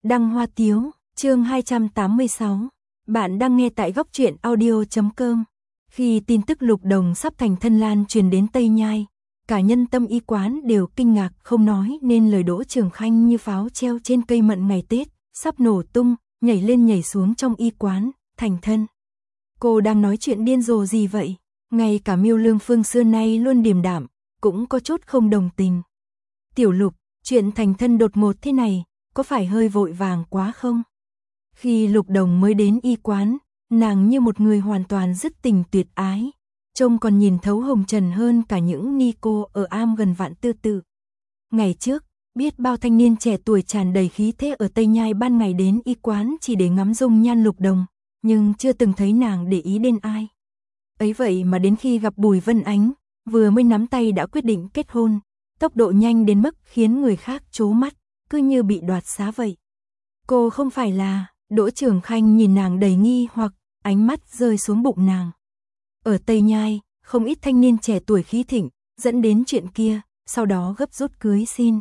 Đăng Hoa Tiếu, chương 286. Bạn đang nghe tại góc truyện audio.com. Khi tin tức Lục Đồng sắp thành thân lan truyền đến Tây Nhai, cả nhân tâm y quán đều kinh ngạc không nói nên lời. Đỗ Trường Khanh như pháo treo trên cây mận ngày Tết, sắp nổ tung, nhảy lên nhảy xuống trong y quán, thành thân. Cô đang nói chuyện điên rồ gì vậy? Ngay cả Miêu Lương Phương xưa nay luôn điềm đạm, cũng có chút không đồng tình. Tiểu Lục, chuyện thành thân đột ngột thế này, có phải hơi vội vàng quá không? Khi Lục Đồng mới đến y quán, nàng như một người hoàn toàn dứt tình tuyệt ái, trông còn nhìn thấu hồng trần hơn cả những ni cô ở am gần Vạn Tư Tự. Ngày trước, biết bao thanh niên trẻ tuổi tràn đầy khí thế ở Tây Nhai ban ngày đến y quán chỉ để ngắm dung nhan Lục Đồng, nhưng chưa từng thấy nàng để ý đến ai. Ấy vậy mà đến khi gặp Bùi Vân Ánh, vừa mới nắm tay đã quyết định kết hôn, tốc độ nhanh đến mức khiến người khác trố mắt, cứ như bị đoạt xá vậy. Cô không phải là... Đỗ Trường Khanh nhìn nàng đầy nghi hoặc, ánh mắt rơi xuống bụng nàng. Ở Tây Nhai, không ít thanh niên trẻ tuổi khí thịnh, dẫn đến chuyện kia, sau đó gấp rút cưới xin.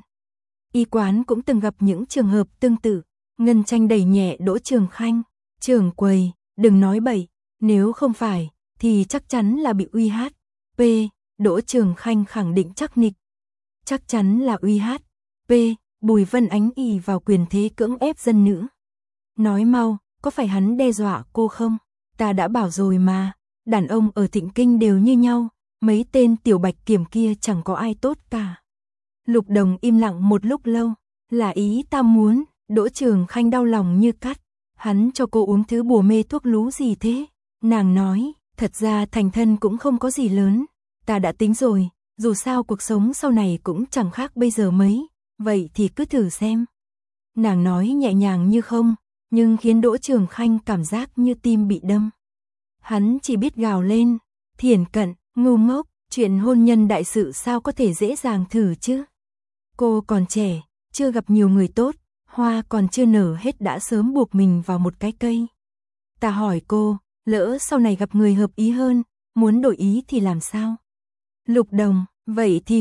Y quán cũng từng gặp những trường hợp tương tự. Ngân Tranh đẩy nhẹ Đỗ Trường Khanh. Trưởng quầy, đừng nói bậy, nếu không phải, thì chắc chắn là bị uy hát. P. Đỗ Trường Khanh khẳng định chắc nịch. Chắc chắn là uy hát. P. Bùi Vân Ánh ỷ vào quyền thế cưỡng ép dân nữ. Nói mau, có phải hắn đe dọa cô không? Ta đã bảo rồi mà, đàn ông ở Thịnh Kinh đều như nhau, mấy tên tiểu bạch kiểm kia chẳng có ai tốt cả. Lục Đồng im lặng một lúc lâu, là ý ta muốn. Đỗ Trường Khanh đau lòng như cắt. Hắn cho cô uống thứ bùa mê thuốc lú gì thế? Nàng nói, thật ra thành thân cũng không có gì lớn, ta đã tính rồi, dù sao cuộc sống sau này cũng chẳng khác bây giờ mấy, vậy thì cứ thử xem. Nàng nói nhẹ nhàng như không, nhưng khiến Đỗ Trường Khanh cảm giác như tim bị đâm. Hắn chỉ biết gào lên, thiển cận, ngu ngốc, chuyện hôn nhân đại sự sao có thể dễ dàng thử chứ. Cô còn trẻ, chưa gặp nhiều người tốt, hoa còn chưa nở hết đã sớm buộc mình vào một cái cây. Ta hỏi cô, lỡ sau này gặp người hợp ý hơn, muốn đổi ý thì làm sao? Lục Đồng, vậy thì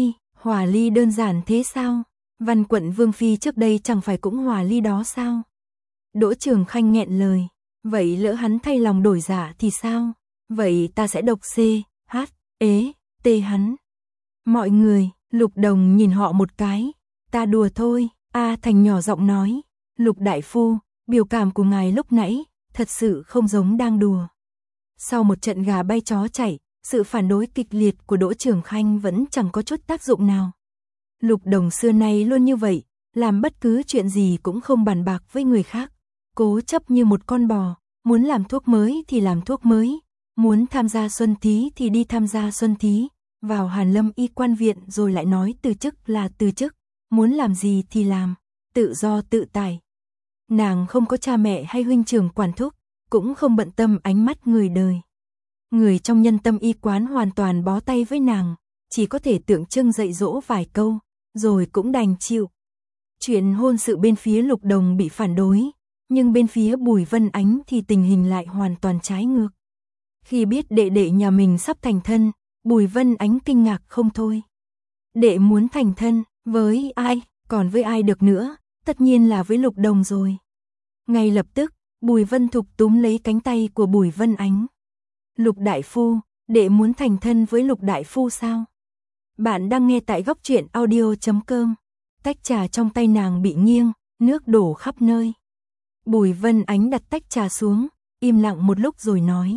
hòa ly đơn giản thế sao? Văn quận Vương Phi trước đây chẳng phải cũng hòa ly đó sao? Đỗ Trường Khanh nghẹn lời, vậy lỡ hắn thay lòng đổi dạ thì sao? Vậy ta sẽ độc C, H, ế, T hắn. Mọi người, Lục Đồng nhìn họ một cái, ta đùa thôi. A Thành nhỏ giọng nói, Lục đại phu, biểu cảm của ngài lúc nãy, thật sự không giống đang đùa. Sau một trận gà bay chó chạy, sự phản đối kịch liệt của Đỗ Trường Khanh vẫn chẳng có chút tác dụng nào. Lục Đồng xưa nay luôn như vậy, làm bất cứ chuyện gì cũng không bàn bạc với người khác. Cố chấp như một con bò, muốn làm thuốc mới thì làm thuốc mới, muốn tham gia xuân thí thì đi tham gia xuân thí, vào Hàn Lâm y quan viện rồi lại nói từ chức là từ chức, muốn làm gì thì làm, tự do tự tại. Nàng không có cha mẹ hay huynh trưởng quản thúc, cũng không bận tâm ánh mắt người đời. Người trong nhân tâm y quán hoàn toàn bó tay với nàng, chỉ có thể tượng trưng dạy dỗ vài câu, rồi cũng đành chịu. Chuyện hôn sự bên phía Lục Đồng bị phản đối, nhưng bên phía Bùi Vân Ánh thì tình hình lại hoàn toàn trái ngược. Khi biết đệ đệ nhà mình sắp thành thân, Bùi Vân Ánh kinh ngạc không thôi. Đệ muốn thành thân, với ai, còn với ai được nữa, tất nhiên là với Lục Đồng rồi. Ngay lập tức, Bùi Vân Thục túm lấy cánh tay của Bùi Vân Ánh. Lục đại phu, đệ muốn thành thân với Lục đại phu sao? Bạn đang nghe tại góc truyện audio.com. Tách trà trong tay nàng bị nghiêng, nước đổ khắp nơi. Bùi Vân Ánh đặt tách trà xuống, im lặng một lúc rồi nói.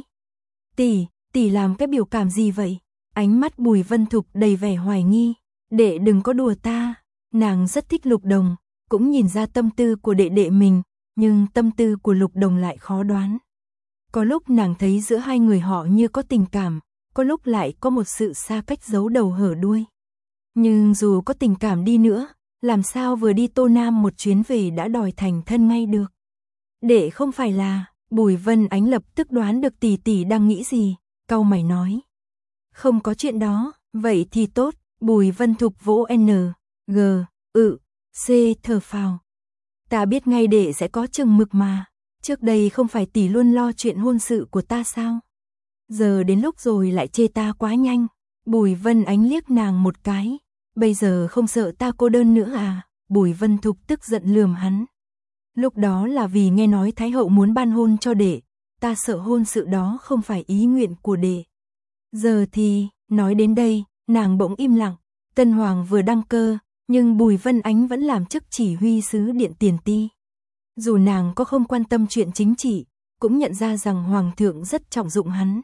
Tỷ làm cái biểu cảm gì vậy? Ánh mắt Bùi Vân Thục đầy vẻ hoài nghi. Đệ đừng có đùa ta. Nàng rất thích Lục Đồng, cũng nhìn ra tâm tư của đệ đệ mình, nhưng tâm tư của Lục Đồng lại khó đoán. Có lúc nàng thấy giữa hai người họ như có tình cảm, có lúc lại có một sự xa cách giấu đầu hở đuôi. Nhưng dù có tình cảm đi nữa, làm sao vừa đi Tô Nam một chuyến về đã đòi thành thân ngay được. Đệ không phải là... Bùi Vân Ánh lập tức đoán được tỷ đang nghĩ gì, cau mày nói. Không có chuyện đó, vậy thì tốt. Bùi Vân Thục vỗ N, G, C thở phào. Ta biết ngay đệ sẽ có chừng mực mà, trước đây không phải tỷ luôn lo chuyện hôn sự của ta sao? Giờ đến lúc rồi lại chê ta quá nhanh. Bùi Vân Ánh liếc nàng một cái, bây giờ không sợ ta cô đơn nữa à? Bùi Vân Thục tức giận lườm hắn. Lúc đó là vì nghe nói Thái hậu muốn ban hôn cho đệ, ta sợ hôn sự đó không phải ý nguyện của đệ. Giờ thì, nói đến đây, nàng bỗng im lặng, Tân Hoàng vừa đăng cơ, nhưng Bùi Vân Ánh vẫn làm chức chỉ huy sứ Điện Tiền Ti. Dù nàng có không quan tâm chuyện chính trị, cũng nhận ra rằng Hoàng thượng rất trọng dụng hắn.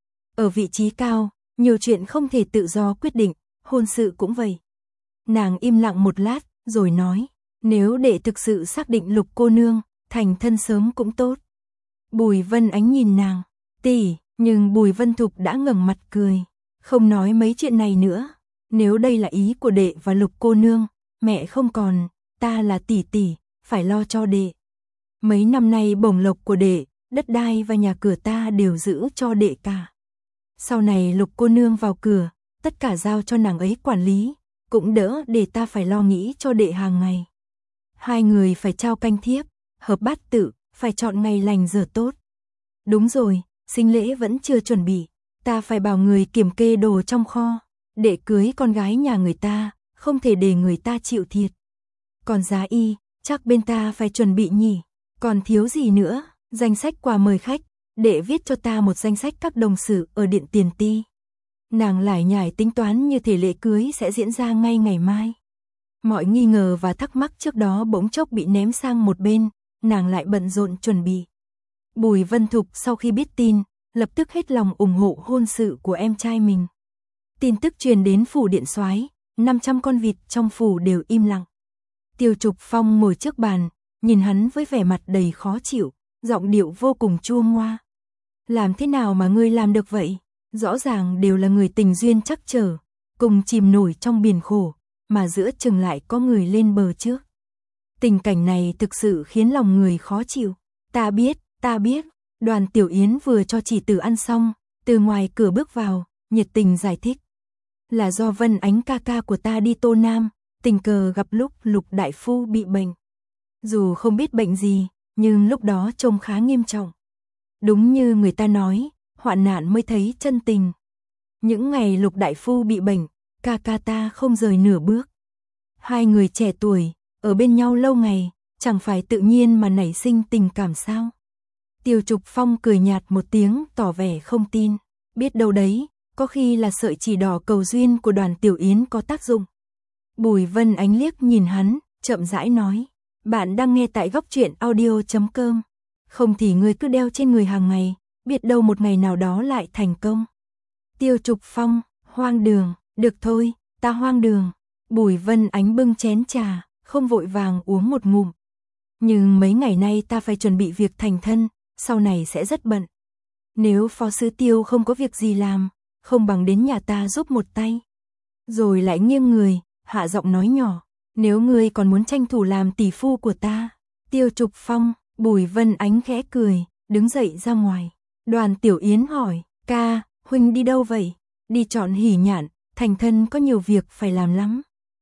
Ở vị trí cao, nhiều chuyện không thể tự do quyết định, hôn sự cũng vậy. Nàng im lặng một lát, rồi nói, nếu đệ thực sự xác định Lục cô nương, thành thân sớm cũng tốt. Bùi Vân Ánh nhìn nàng, tỷ, nhưng Bùi Vân Thục đã ngẩng mặt cười, không nói mấy chuyện này nữa. Nếu đây là ý của đệ và Lục cô nương, mẹ không còn, ta là tỷ tỷ, phải lo cho đệ. Mấy năm nay bổng lộc của đệ, đất đai và nhà cửa ta đều giữ cho đệ cả. Sau này Lục cô nương vào cửa, tất cả giao cho nàng ấy quản lý, cũng đỡ để ta phải lo nghĩ cho đệ hàng ngày. Hai người phải trao canh thiếp, hợp bát tự, phải chọn ngày lành giờ tốt. Đúng rồi, sinh lễ vẫn chưa chuẩn bị, ta phải bảo người kiểm kê đồ trong kho, để cưới con gái nhà người ta, không thể để người ta chịu thiệt. Còn giá y, chắc bên ta phải chuẩn bị nhỉ, còn thiếu gì nữa, danh sách quà mời khách, để viết cho ta một danh sách các đồng sự ở Điện Tiền Ti. Nàng lải nhải tính toán như thể lễ cưới sẽ diễn ra ngay ngày mai. Mọi nghi ngờ và thắc mắc trước đó bỗng chốc bị ném sang một bên, nàng lại bận rộn chuẩn bị. Bùi Vân Thục sau khi biết tin, lập tức hết lòng ủng hộ hôn sự của em trai mình. Tin tức truyền đến phủ điện soái, 500 con vịt trong phủ đều im lặng. Tiêu Trục Phong ngồi trước bàn, nhìn hắn với vẻ mặt đầy khó chịu, giọng điệu vô cùng chua ngoa. Làm thế nào mà ngươi làm được vậy? Rõ ràng đều là người tình duyên chắc trở, cùng chìm nổi trong biển khổ, mà giữa chừng lại có người lên bờ trước. Tình cảnh này thực sự khiến lòng người khó chịu. Ta biết, Đoàn Tiểu Yến vừa cho chỉ tử ăn xong, từ ngoài cửa bước vào, nhiệt tình giải thích. Là do Vân Ánh ca ca của ta đi Tô Nam, tình cờ gặp lúc Lục đại phu bị bệnh. Dù không biết bệnh gì, nhưng lúc đó trông khá nghiêm trọng. Đúng như người ta nói, hoạn nạn mới thấy chân tình. Những ngày Lục đại phu bị bệnh, ca ca ta không rời nửa bước. Hai người trẻ tuổi, ở bên nhau lâu ngày, chẳng phải tự nhiên mà nảy sinh tình cảm sao? Tiêu Trục Phong cười nhạt một tiếng tỏ vẻ không tin. Biết đâu đấy, có khi là sợi chỉ đỏ cầu duyên của Đoàn Tiểu Yến có tác dụng. Bùi Vân Ánh liếc nhìn hắn, chậm rãi nói. Bạn đang nghe tại Góc Truyện Audio.com. Không thì ngươi cứ đeo trên người hàng ngày, biết đâu một ngày nào đó lại thành công. Tiêu Trục Phong, hoang đường, được thôi, ta hoang đường. Bùi Vân Ánh bưng chén trà, không vội vàng uống một ngụm. Nhưng mấy ngày nay ta phải chuẩn bị việc thành thân, sau này sẽ rất bận. Nếu phó sứ Tiêu không có việc gì làm, không bằng đến nhà ta giúp một tay. Rồi lại nghiêng người, hạ giọng nói nhỏ, nếu ngươi còn muốn tranh thủ làm tỷ phu của ta. Tiêu Trục Phong, Bùi Vân Ánh khẽ cười, đứng dậy ra ngoài. Đoàn Tiểu Yến hỏi, ca, huynh đi đâu vậy? Đi chọn hỉ nhạn, thành thân có nhiều việc phải làm lắm.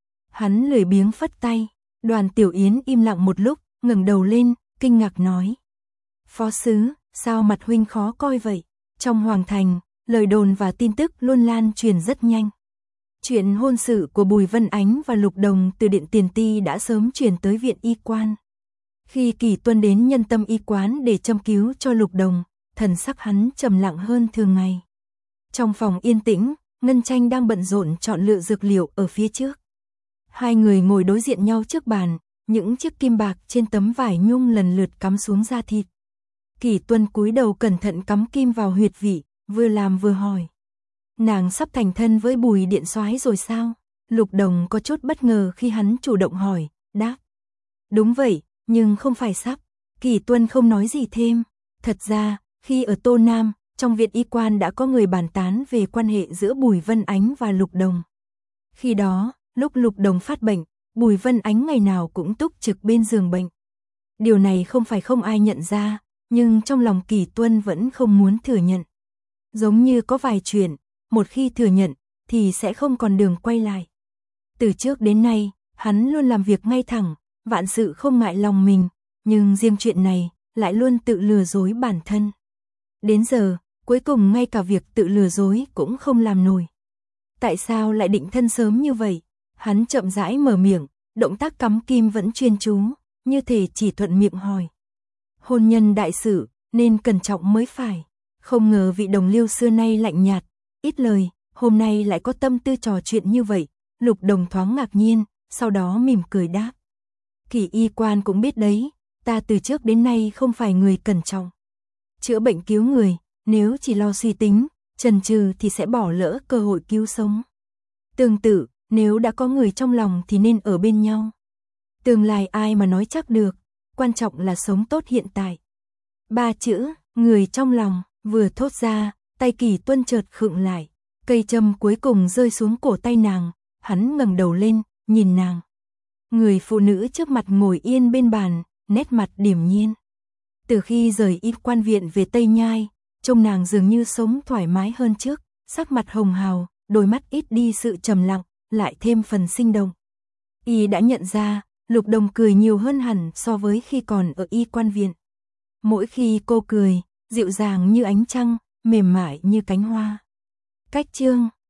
Hắn lười biếng phất tay. Đoàn Tiểu Yến im lặng một lúc, ngẩng đầu lên, kinh ngạc nói. Phó sứ, sao mặt huynh khó coi vậy? Trong hoàng thành, lời đồn và tin tức luôn lan truyền rất nhanh. Chuyện hôn sự của Bùi Vân Ánh và Lục Đồng từ Điện Tiền Ti đã sớm truyền tới viện y quan. Khi Kỳ Tuân đến Nhân Tâm y quán để châm cứu cho Lục Đồng, thần sắc hắn trầm lặng hơn thường ngày. Trong phòng yên tĩnh, Ngân Tranh đang bận rộn chọn lựa dược liệu ở phía trước. Hai người ngồi đối diện nhau trước bàn, những chiếc kim bạc trên tấm vải nhung lần lượt cắm xuống da thịt. Kỳ Tuân cúi đầu cẩn thận cắm kim vào huyệt vị, vừa làm vừa hỏi. Nàng sắp thành thân với Bùi điện soái rồi sao? Lục Đồng có chút bất ngờ khi hắn chủ động hỏi, đáp. Đúng vậy, nhưng không phải sắp. Kỳ Tuân không nói gì thêm. Thật ra, khi ở Tô Nam, trong viện y quan đã có người bàn tán về quan hệ giữa Bùi Vân Ánh và Lục Đồng. Khi đó, lúc Lục Đồng phát bệnh, Bùi Vân Ánh ngày nào cũng túc trực bên giường bệnh. Điều này không phải không ai nhận ra, nhưng trong lòng Kỳ Tuân vẫn không muốn thừa nhận. Giống như có vài chuyện, một khi thừa nhận, thì sẽ không còn đường quay lại. Từ trước đến nay, hắn luôn làm việc ngay thẳng, vạn sự không ngại lòng mình, nhưng riêng chuyện này, lại luôn tự lừa dối bản thân. Đến giờ, cuối cùng ngay cả việc tự lừa dối cũng không làm nổi. Tại sao lại định thân sớm như vậy? Hắn chậm rãi mở miệng, động tác cắm kim vẫn chuyên chú, như thể chỉ thuận miệng hỏi. Hôn nhân đại sự, nên cẩn trọng mới phải. Không ngờ vị đồng liêu xưa nay lạnh nhạt, ít lời, hôm nay lại có tâm tư trò chuyện như vậy. Lục Đồng thoáng ngạc nhiên, sau đó mỉm cười đáp. Kỷ y quan cũng biết đấy, ta từ trước đến nay không phải người cẩn trọng. Chữa bệnh cứu người, nếu chỉ lo suy tính, chần chừ thì sẽ bỏ lỡ cơ hội cứu sống. Tương tự, nếu đã có người trong lòng thì nên ở bên nhau. Tương lai ai mà nói chắc được, quan trọng là sống tốt hiện tại. 3 chữ, người trong lòng, vừa thốt ra, tay Kỷ Tuân chợt khựng lại. Cây châm cuối cùng rơi xuống cổ tay nàng, hắn ngẩng đầu lên, nhìn nàng. Người phụ nữ trước mặt ngồi yên bên bàn, nét mặt điềm nhiên. Từ khi rời Y Quan viện về Tây Nhai, trông nàng dường như sống thoải mái hơn trước, sắc mặt hồng hào, đôi mắt ít đi sự trầm lặng, lại thêm phần sinh động. Y đã nhận ra, Lục Đồng cười nhiều hơn hẳn so với khi còn ở Y Quan viện. Mỗi khi cô cười, dịu dàng như ánh trăng, mềm mại như cánh hoa. Cách chương